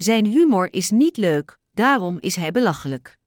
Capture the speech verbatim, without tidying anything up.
Zijn humor is niet leuk, daarom is hij belachelijk.